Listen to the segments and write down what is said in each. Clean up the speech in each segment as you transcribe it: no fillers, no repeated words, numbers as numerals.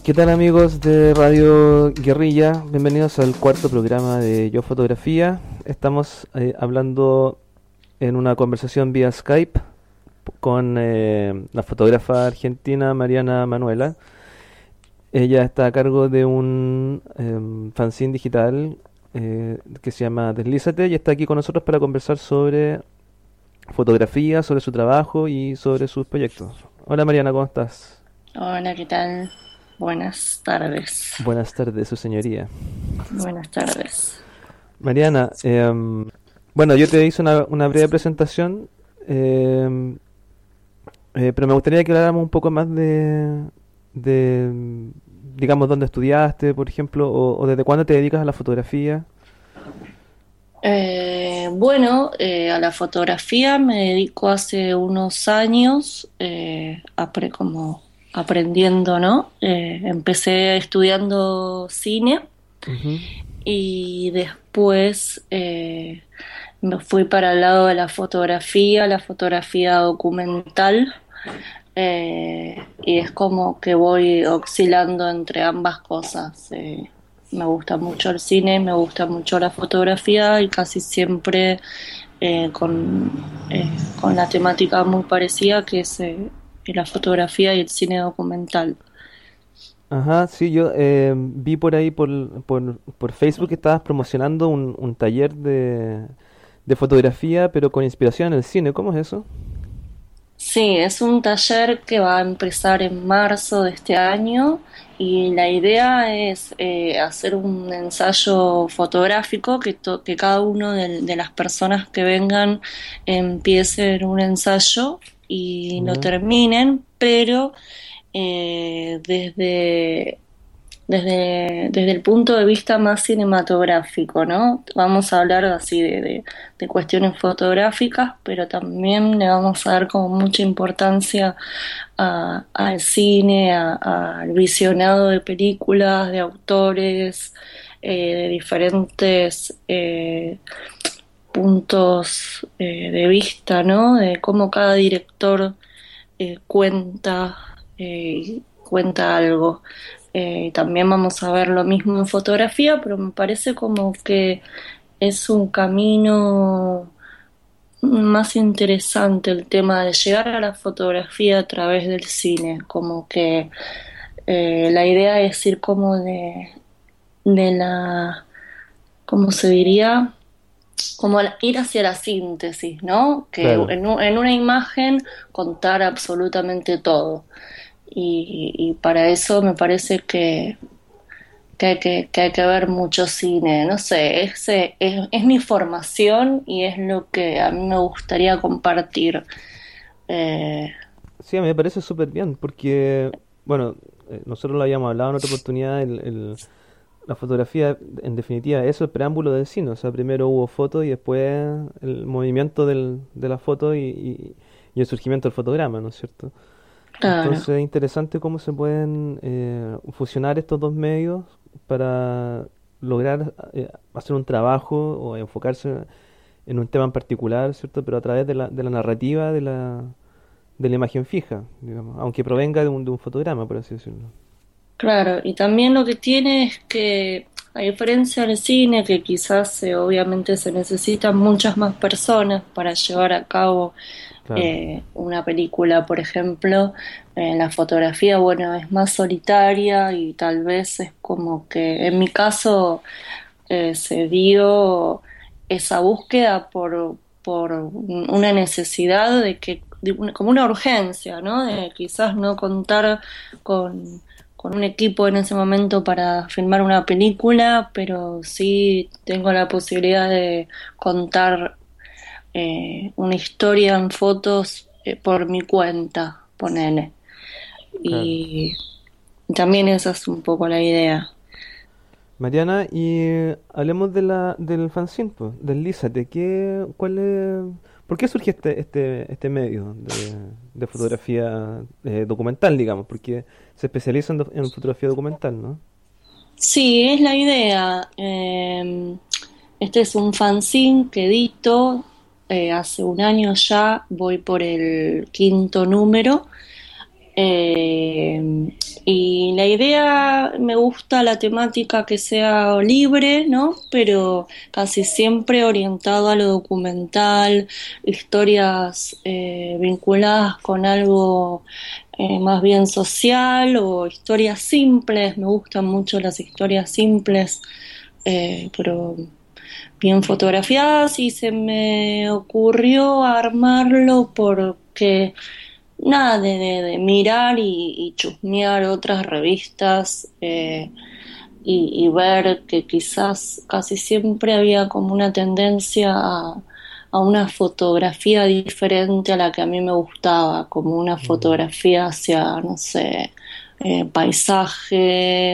¿Qué tal amigos de Radio Guerrilla? Bienvenidos al cuarto programa de Yo Fotografía. Estamos hablando en una conversación vía Skype con la fotógrafa argentina Mariana Manuela. Ella está a cargo de un fanzine digital que se llama Deslízate y está aquí con nosotros para conversar sobre fotografía, sobre su trabajo y sobre sus proyectos. Hola Mariana, ¿cómo estás? Hola, ¿qué tal? Buenas tardes. Buenas tardes, su señoría. Buenas tardes. Mariana, bueno, yo te hice una breve presentación, em, pero me gustaría que habláramos un poco más de, digamos, dónde estudiaste, por ejemplo, o desde cuándo te dedicas a la fotografía. A la fotografía me dedico hace unos años, como aprendiendo, ¿no? Empecé estudiando cine Ujú. y después me fui para el lado de la fotografía documental. Y es como que voy oscilando entre ambas cosas. Me gusta mucho el cine, me gusta mucho la fotografía y casi siempre eh, con, con la temática muy parecida que es la fotografía y el cine documental. Ajá, sí, yo vi por ahí por Facebook que estabas promocionando un taller de fotografía, pero con inspiración en el cine. ¿Cómo es eso? Sí, es un taller que va a empezar en marzo de este año y la idea es hacer un ensayo fotográfico que cada uno de las personas que vengan empiece en un ensayo y lo Ya. terminen, pero desde el punto de vista más cinematográfico, ¿no? Vamos a hablar así de cuestiones fotográficas, pero también le vamos a dar como mucha importancia al cine, al visionado de películas, de autores, de diferentes puntos de vista, ¿no? De cómo cada director cuenta, cuenta algo. También vamos a ver lo mismo en fotografía, pero me parece como que es un camino más interesante el tema de llegar a la fotografía a través del cine, como que la idea es ir como de la, ¿cómo se diría? Como ir hacia la síntesis, ¿no? Que Claro. en una imagen contar absolutamente todo. Y para eso me parece que hay que ver mucho cine. No sé, es mi formación y es lo que a mí me gustaría compartir. Eh, Sí, a mí me parece súper bien, porque, bueno, nosotros lo habíamos hablado en otra oportunidad, la fotografía, en definitiva, eso es el preámbulo del cine, o sea, primero hubo foto y después el movimiento de la foto y el surgimiento del fotograma, ¿no es cierto? claro. Entonces es interesante cómo se pueden fusionar estos dos medios para lograr hacer un trabajo o enfocarse en un tema en particular, ¿cierto? Pero a través de la narrativa de la imagen fija, digamos, aunque provenga de un fotograma, por así decirlo. Claro, y también lo que tiene es que, a diferencia del cine, que quizás obviamente se necesitan muchas más personas para llevar a cabo Claro, una película, por ejemplo, la fotografía, bueno, es más solitaria y tal vez es como que en mi caso se dio esa búsqueda por una necesidad como una urgencia, ¿no? De quizás no contar con un equipo en ese momento para filmar una película, pero sí tengo la posibilidad de contar una historia en fotos por mi cuenta, ponele. claro. Y también esa es un poco la idea. Mariana, y hablemos del fanzine, pues, del Lízate. ¿Por qué surge este medio de fotografía documental, digamos? Porque se especializa en fotografía documental, ¿no? Sí, es la idea. Este es un fanzine que edito hace un año ya, voy por el quinto número. Eh, y la idea, me gusta la temática que sea libre, ¿no? Pero casi siempre orientado a lo documental, historias vinculadas con algo más bien social o historias simples. Me gustan mucho las historias simples, pero bien fotografiadas, y se me ocurrió armarlo porque nada, de mirar y chusmear otras revistas, y ver que quizás casi siempre había como una tendencia a una fotografía diferente a la que a mí me gustaba, como una Mm, fotografía hacia, no sé, paisaje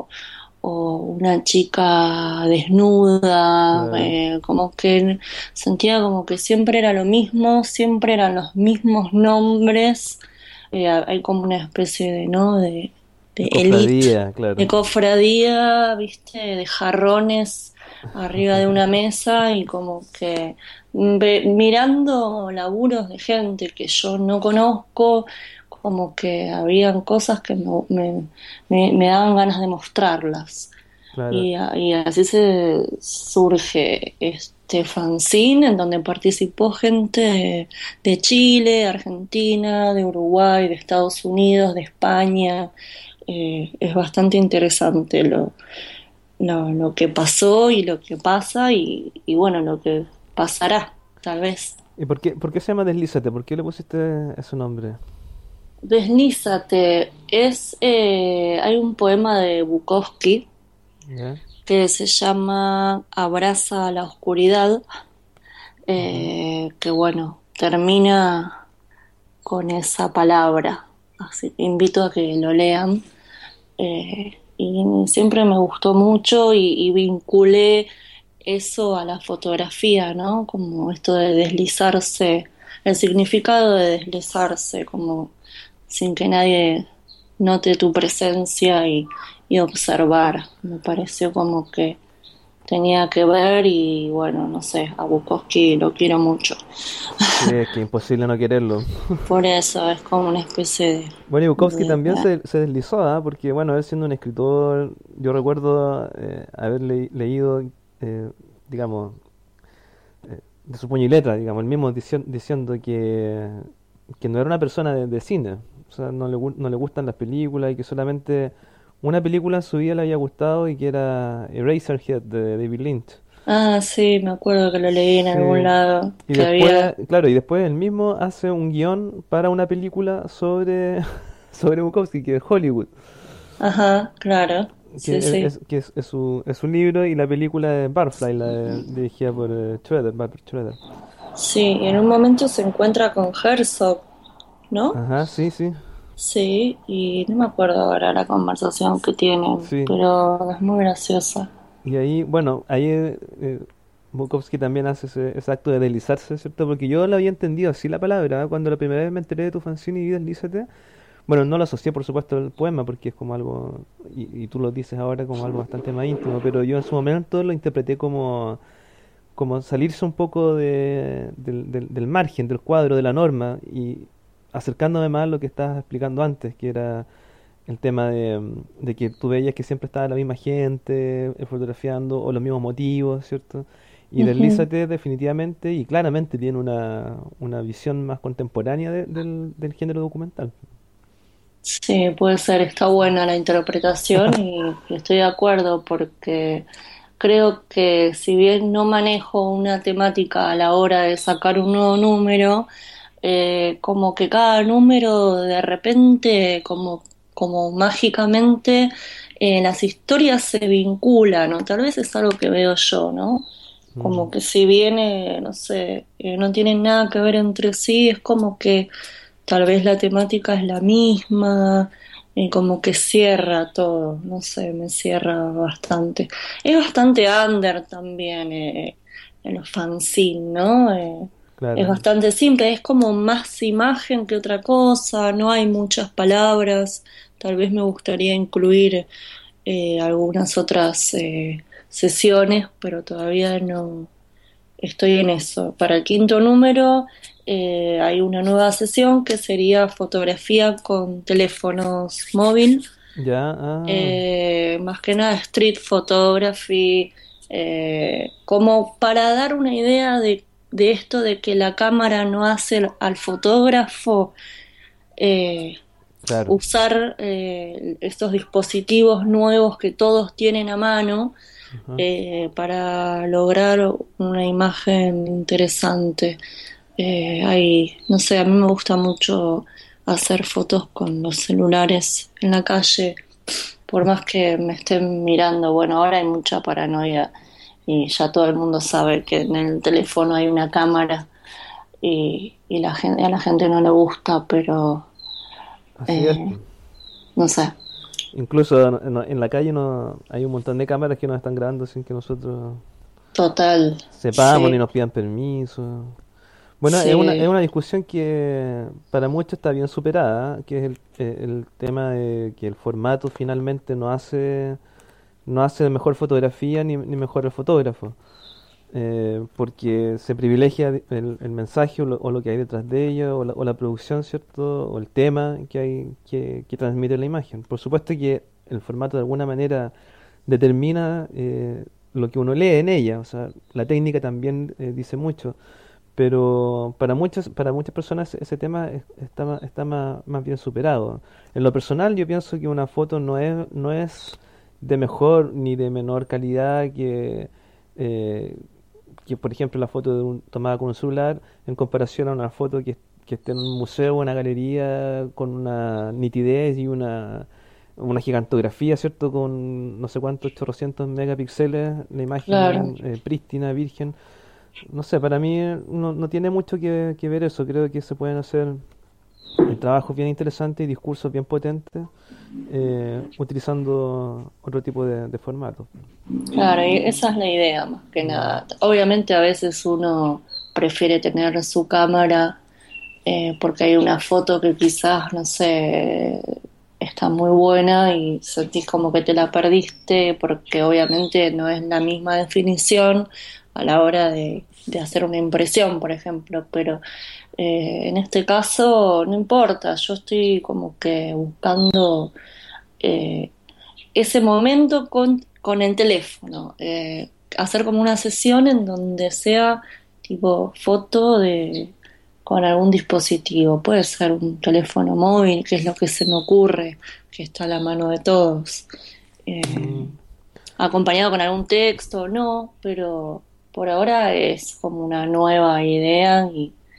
o una chica desnuda, claro. como que sentía como que siempre era lo mismo, siempre eran los mismos nombres. Hay como una especie de, ¿no? De De elite, cofradía, de claro. cofradía, viste, de jarrones arriba de una mesa, y como que mirando laburos de gente que yo no conozco, como que habían cosas que me daban ganas de mostrarlas. Claro. Y así se surge este fanzine en donde participó gente de Chile, Argentina, de Uruguay, de Estados Unidos, de España. Es bastante interesante lo que pasó y lo que pasa, y bueno, lo que pasará, tal vez. ¿Y por qué se llama Deslízate? ¿Por qué le pusiste ese nombre? Deslízate, hay un poema de Bukowski ¿Ya? que se llama Abraza la oscuridad, Ujú. que bueno, termina con esa palabra. Así que invito a que lo lean. Y siempre me gustó mucho, y vinculé eso a la fotografía, ¿no? Como esto de deslizarse, el significado de deslizarse, como sin que nadie note tu presencia, y observar. Me pareció como que tenía que ver, y bueno, no sé, a Bukowski lo quiero mucho. Sí, es que imposible no quererlo. Por eso es como una especie Bueno, y Bukowski de, también se deslizó, ¿ah? Porque bueno, él siendo un escritor, yo recuerdo haber leído, eh, digamos, de su puño y letra, digamos, el mismo diciendo que no era una persona de cine, o sea, no le gustan las películas y que solamente una película en su vida le había gustado y que era Eraserhead de David Lynch. Ah, sí, me acuerdo que lo leí en Sí. algún lado, Y que después, había... claro, y después él mismo hace un guión para una película sobre, sobre Bukowski, que es Hollywood, Ajá, claro, sí, sí. que es su libro y la película de Barfly, dirigida por Schroeder, Barbara Schroeder. Sí, y en un momento se encuentra con Herzog, ¿no? Ajá, sí, sí, Sí, y no me acuerdo ahora la conversación que tienen, sí. pero es muy graciosa. Y ahí, bueno, ahí Bukowski también hace ese acto de deslizarse, ¿cierto? Porque yo lo había entendido así la palabra, ¿eh? Cuando la primera vez me enteré de tu fanzine y vi Deslízate. Bueno, no lo asocié, por supuesto, al poema, porque es como algo, y tú lo dices ahora como algo bastante más íntimo, pero yo en su momento lo interpreté como salirse un poco del margen, del cuadro, de la norma, y acercándome más a lo que estabas explicando antes, que era el tema de que tú veías que siempre estaba la misma gente fotografiando o los mismos motivos, ¿cierto? Y Ujú. Deslízate definitivamente y claramente tiene una visión más contemporánea del género documental. Sí, puede ser, está buena la interpretación, y estoy de acuerdo porque creo que si bien no manejo una temática a la hora de sacar un nuevo número, como que cada número de repente, como mágicamente, las historias se vinculan, ¿no? Tal vez es algo que veo yo, ¿no? Mm, Como que si bien, no sé, no tienen nada que ver entre sí, es como que tal vez la temática es la misma, como que cierra todo, no sé, me cierra bastante. Es bastante under también, en los fanzines, ¿no? Es claro. bastante simple, es como más imagen que otra cosa, no hay muchas palabras. Tal vez me gustaría incluir algunas otras sesiones, pero todavía no. estoy en eso. Para el quinto número hay una nueva sesión que sería fotografía con teléfonos móvil, Ya, más que nada street photography, como para dar una idea de esto de que la cámara no hace al fotógrafo. eh, claro. Usar estos dispositivos nuevos que todos tienen a mano Ajá. para lograr una imagen interesante. No sé, a mí me gusta mucho hacer fotos con los celulares en la calle, por más que me estén mirando. Bueno, ahora hay mucha paranoia y ya todo el mundo sabe que en el teléfono hay una cámara y a la gente no le gusta, pero Así es. eh, no sé. Incluso en la calle no, hay un montón de cámaras que nos están grabando sin que nosotros Total, sepamos ni sí, nos pidan permiso. Bueno, es sí, una discusión que para muchos está bien superada, que es el tema de que el formato finalmente no hace mejor fotografía ni mejor el fotógrafo. Porque se privilegia el mensaje o lo que hay detrás de ello, o la producción, ¿cierto? O el tema que hay que transmite la imagen. Por supuesto que el formato de alguna manera determina lo que uno lee en ella, o sea, la técnica también dice mucho, pero para muchas personas ese tema está más bien superado. En lo personal, yo pienso que una foto no es de mejor ni de menor calidad eh, que por ejemplo la foto tomada con un celular en comparación a una foto que esté en un museo o una galería con una nitidez y una gigantografía, ¿cierto? Con no sé cuántos 800 megapíxeles, la claro. imagen prístina, virgen. No sé, para mí no tiene mucho que ver eso. Creo que se pueden hacer trabajos bien interesantes y discursos bien potentes utilizando otro tipo de formato. Claro, y esa es la idea más que Mm, nada. Obviamente a veces uno prefiere tener su cámara porque hay una foto que quizás, no sé, está muy buena y sentís como que te la perdiste porque obviamente no es la misma definición a la hora de hacer una impresión, por ejemplo, pero en este caso no importa, yo estoy como que buscando eh, ese momento con el teléfono, hacer como una sesión en donde sea tipo foto de con algún dispositivo, puede ser un teléfono móvil, que es lo que se me ocurre, que está a la mano de todos, mm. acompañado con algún texto, no, pero por ahora es como una nueva idea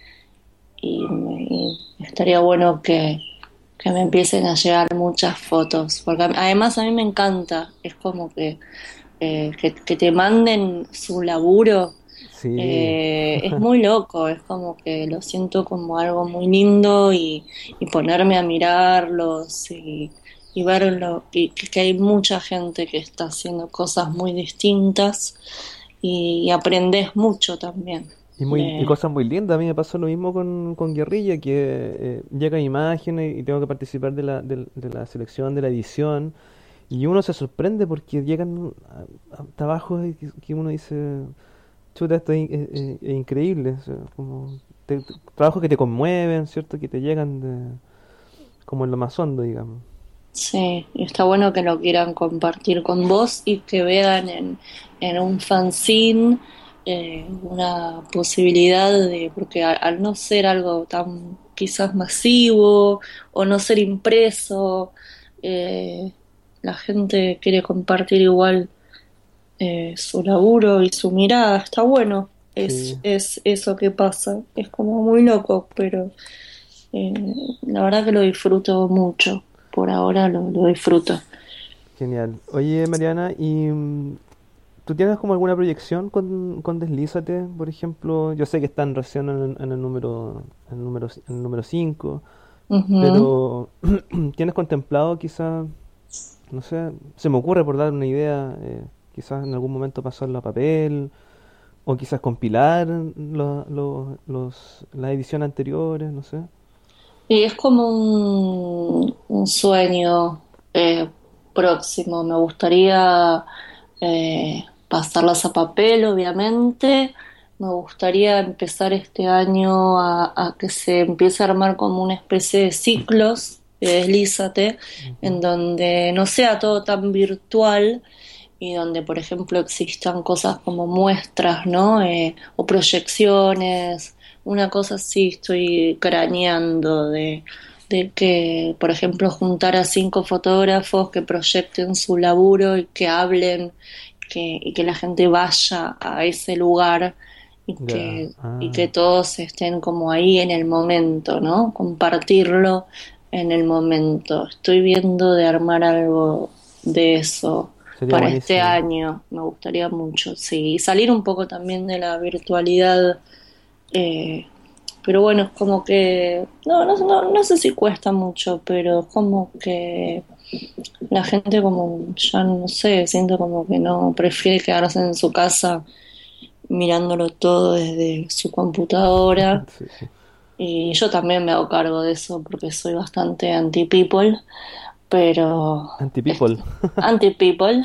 y estaría bueno que me empiecen a llegar muchas fotos, porque además a mí me encanta, es como que te manden su laburo, Sí, es muy loco, es como que lo siento como algo muy lindo y ponerme a mirarlos y verlo, y que hay mucha gente que está haciendo cosas muy distintas y aprendes mucho también. y De, cosas muy lindas. A mí me pasó lo mismo con Guerrilla, que llegan imágenes y tengo que participar de la selección, de la edición, y uno se sorprende porque llegan a trabajos que uno dice, chuta, esto es increíble. O sea, como trabajos que te conmueven, ¿cierto? Que te llegan como en lo más hondo, digamos. Sí, y está bueno que lo quieran compartir con vos y que vean en un fanzine una posibilidad de, porque al no ser algo tan quizás masivo o no ser impreso, eh, la gente quiere compartir igual su laburo y su mirada. Está bueno, Sí, es eso que pasa, es como muy loco, pero eh, la verdad que lo disfruto mucho. Por ahora lo disfruto. genial. Oye, Mariana, ¿y tú tienes como alguna proyección con Deslízate, por ejemplo? Yo sé que están recién en en el número 5, Ujú. pero ¿tienes contemplado quizás, no sé, se me ocurre por dar una idea, quizás en algún momento pasarlo a papel, o quizás compilar las ediciones anteriores, no sé? Y es como un sueño próximo. Me gustaría pasarlas a papel, obviamente, me gustaría empezar este año a que se empiece a armar como una especie de ciclos de Deslízate, en Ujú. donde no sea todo tan virtual y donde, por ejemplo, existan cosas como muestras, ¿no? O proyecciones, una cosa así estoy craneando de que, por ejemplo, juntar a 5 fotógrafos que proyecten su laburo y que hablen y que la gente vaya a ese lugar Ya, y que ah, todos estén como ahí en el momento, ¿no? Compartirlo en el momento. Estoy viendo de armar algo de eso sería para este buenísimo. año, me gustaría mucho, sí, y salir un poco también de la virtualidad, eh, pero bueno, es como que, no sé si cuesta mucho, pero es como que la gente como, ya no sé, siento como que no, prefiere quedarse en su casa mirándolo todo desde su computadora. Sí. Y yo también me hago cargo de eso porque soy bastante anti-people, pero Anti-people. anti-people,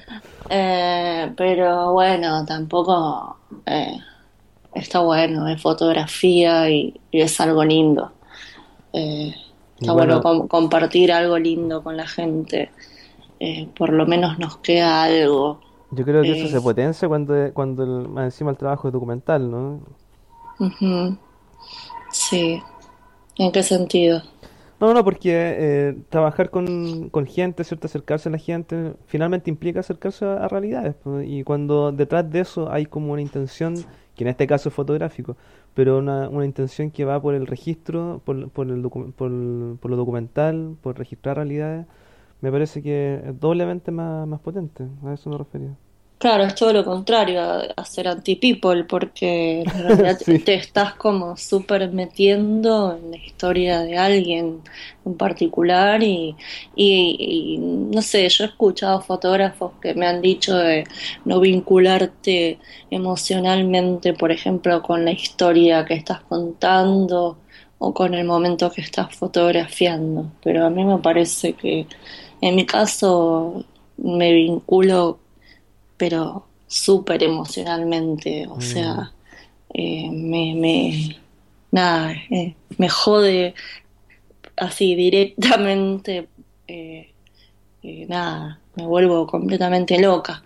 pero bueno, tampoco está bueno, es fotografía y es algo lindo. Eh, Y Está bueno bueno, compartir algo lindo con la gente, por lo menos nos queda algo. yo creo que eso Eh, se potencia cuando más encima el trabajo es documental, ¿no? Ujú, sí, ¿en qué sentido? No, porque trabajar con gente, ¿cierto? Acercarse a la gente, finalmente implica acercarse a realidades, pues. Y cuando detrás de eso hay como una intención, que en este caso es fotográfico, pero una intención que va por el registro, por lo documental, por registrar realidades, me parece que es doblemente más potente. A eso me refería. Claro, es todo lo contrario a ser anti-people, porque en realidad Sí. te estás como súper metiendo en la historia de alguien en particular y no sé, yo he escuchado fotógrafos que me han dicho de no vincularte emocionalmente, por ejemplo, con la historia que estás contando o con el momento que estás fotografiando, pero a mí me parece que en mi caso me vinculo pero súper emocionalmente, o Mm, sea, nada, me jode así directamente, eh, nada, me vuelvo completamente loca.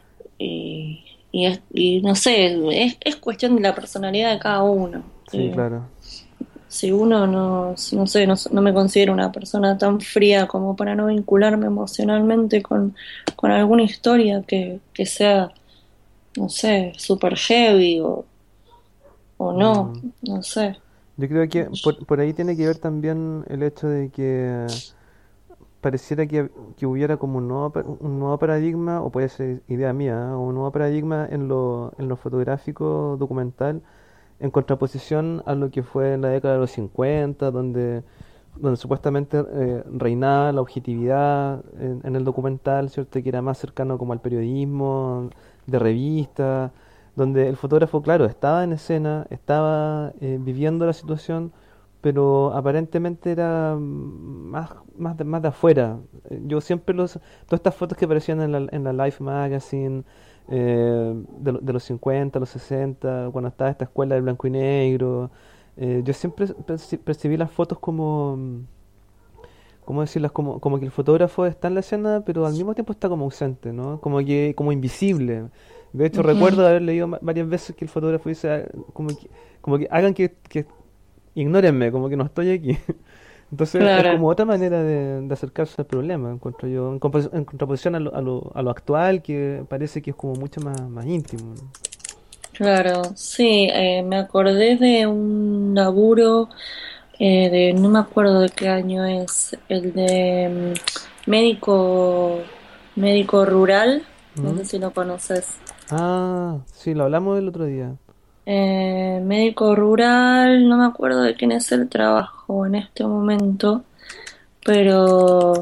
Y no sé, es cuestión de la personalidad de cada uno. sí, claro. Si uno no sé, no me considero una persona tan fría como para no vincularme emocionalmente con alguna historia que sea, no sé, super heavy o no, Mm. no sé. Yo creo que por ahí tiene que ver también el hecho de que pareciera que hubiera como un nuevo paradigma, o puede ser idea mía, ¿eh? Un nuevo paradigma en lo fotográfico documental, en contraposición a lo que fue en la década de los 50, donde supuestamente reinaba la objetividad en el documental, ¿cierto? Que era más cercano como al periodismo, de revista, donde el fotógrafo, claro, estaba en escena, estaba viviendo la situación, pero aparentemente era más de afuera. Yo siempre todas estas fotos que aparecían en la Life Magazine, de los 50, los 60, cuando estaba esta escuela de blanco y negro, yo siempre percibí las fotos como, ¿cómo decirlas? Como que el fotógrafo está en la escena, pero al mismo tiempo está como ausente, ¿no? Como invisible. De hecho, Ujú, recuerdo haber leído varias veces que el fotógrafo dice, como que hagan que ignórenme, como que no estoy aquí. Entonces es claro, como otra manera de acercarse al problema, encuentro yo, en contraposición a lo actual, que parece que es como mucho más íntimo, ¿no? claro. Sí, me acordé de un laburo no me acuerdo de qué año es, el de médico rural, no sé Ujú. si lo conoces. Ah, sí, lo hablamos el otro día. Médico rural, no me acuerdo de quién es el trabajo en este momento, pero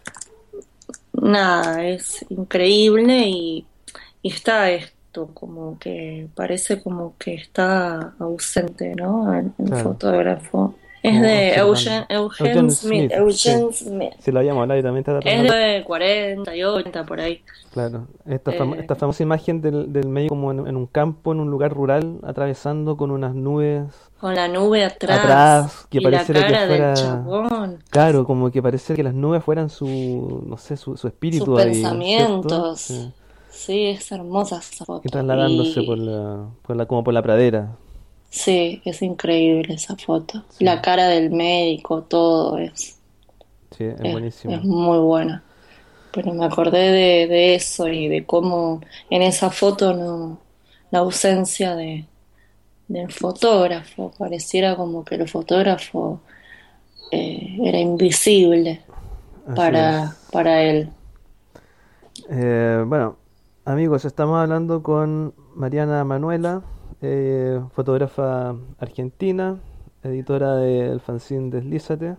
nada, es increíble y está esto, como que parece como que está ausente, ¿no? El Claro. fotógrafo. Es como de observando. Eugene Eugene Smith. Smith, sí. Eugene Smith. Si lo habíamos hablado y también está Es relacionado. de 40 y 80 por ahí. Claro, Eh, esta famosa imagen del medio como en un campo, en un lugar rural, atravesando con unas nubes con la nube atrás atrás, que y la pareciera que cara del fuera, chabón, claro, como que pareciera que las nubes fueran su, no sé, su sus espíritu ahí, ¿cierto? Sí. pensamientos. Sí, es hermosa esa Y foto. trasladándose Y como por la pradera. sí, es increíble esa foto. Sí, La cara del médico, todo sí, es es buenísima. muy buena. Pero me acordé de eso y de cómo en esa foto no, la ausencia del fotógrafo, pareciera como que el fotógrafo era invisible Así es. para él. Bueno, amigos, estamos hablando con Mariana Manuela, fotógrafa argentina, editora del fanzine Deslízate.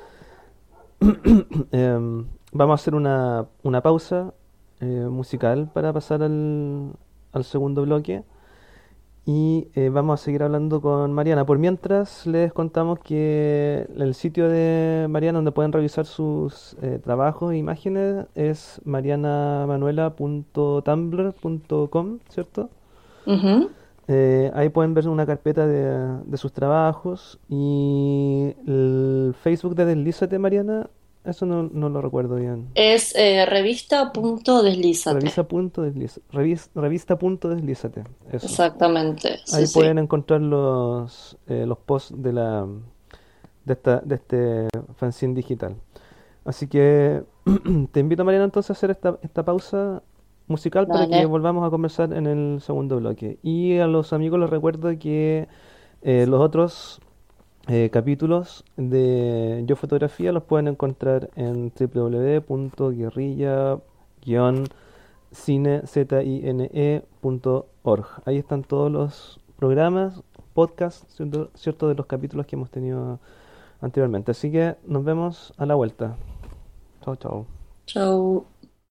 Vamos a hacer una pausa musical para pasar al segundo bloque y vamos a seguir hablando con Mariana. Por mientras, les contamos que el sitio de Mariana donde pueden revisar sus trabajos e imágenes es marianamanuela.tumblr.com, ¿cierto? Ujú. Ahí pueden ver una carpeta de sus trabajos y el Facebook de Deslízate, Mariana, eso no lo recuerdo bien. Es revista.deslízate. Revista.deslízate, eso. Exactamente, sí, Ahí sí. pueden encontrar los posts de este fanzine digital. Así que te invito, Mariana, entonces a hacer esta pausa musical para que Dale. volvamos a conversar en el segundo bloque. Y a los amigos les recuerdo que los otros capítulos de Yo Fotografía los pueden encontrar en www.guerrilla-cine.org. Ahí están todos los programas, podcasts, ¿cierto? De los capítulos que hemos tenido anteriormente. Así que nos vemos a la vuelta. Chao, chao. Chau.